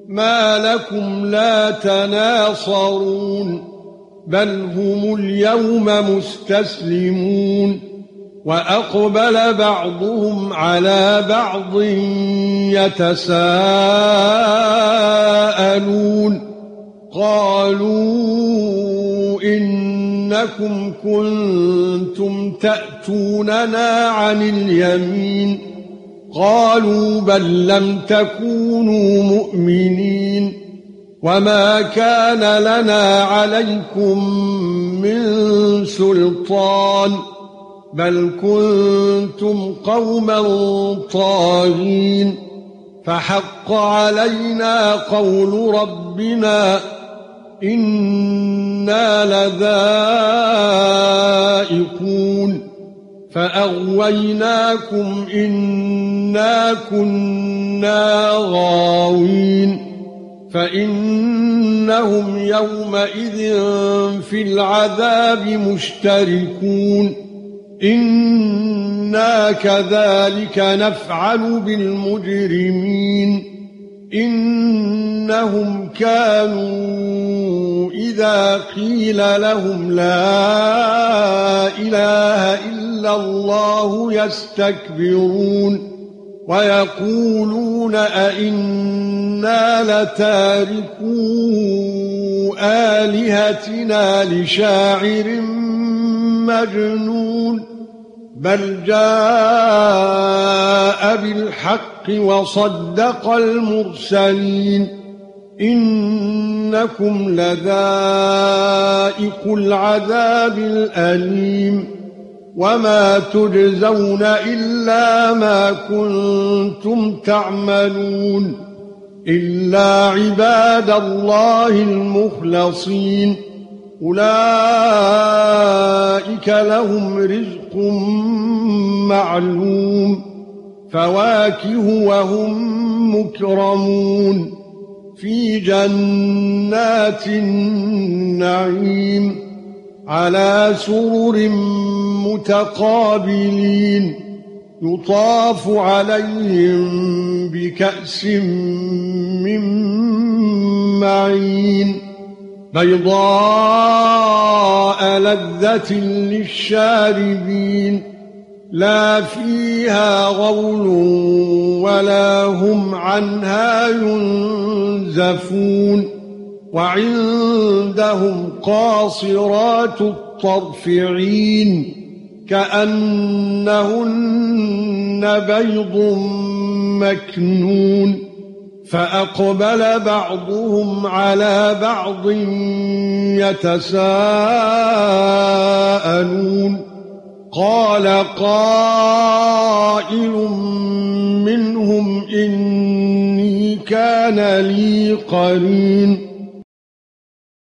ما لكم لا تناصرون بل هم اليوم مستسلمون وأقبل بعضهم على بعض يتساءلون قالوا إنكم كنتم تأتوننا عن اليمين قالوا بل لم تكونوا مؤمنين وما كان لنا عليكم من سلطان بل كنتم قوما طاغين فحق علينا قول ربنا إنا لذائقون فأغويناكم إنا كنا غاوين فإنهم يومئذ في العذاب مشتركون إنا كذلك نفعل بالمجرمين إنهم كانوا إذا قيل لهم لا إله إلا الله يستكبرون ويقولون أئنا لتاركو آلهتنا لشاعر مجنون بل جاء بالحق وصدق المرسلين إنكم لذائق العذاب الأليم وما تجزون إلا ما كنتم تعملون إلا عباد الله المخلصين أولئك لهم رزق معلوم فواكه وهم مكرمون في جنات النعيم على سرر متقابلين يطاف عليهم بكأس من معين بيضاء لذة للشاربين لا فيها غول ولا هم عنها ينزفون وعندهم قاصرات الطرف عين كأنهن بيض مكنون فأقبل بعضهم على بعض يتساءلون قال قائل منهم إني كان لي قرين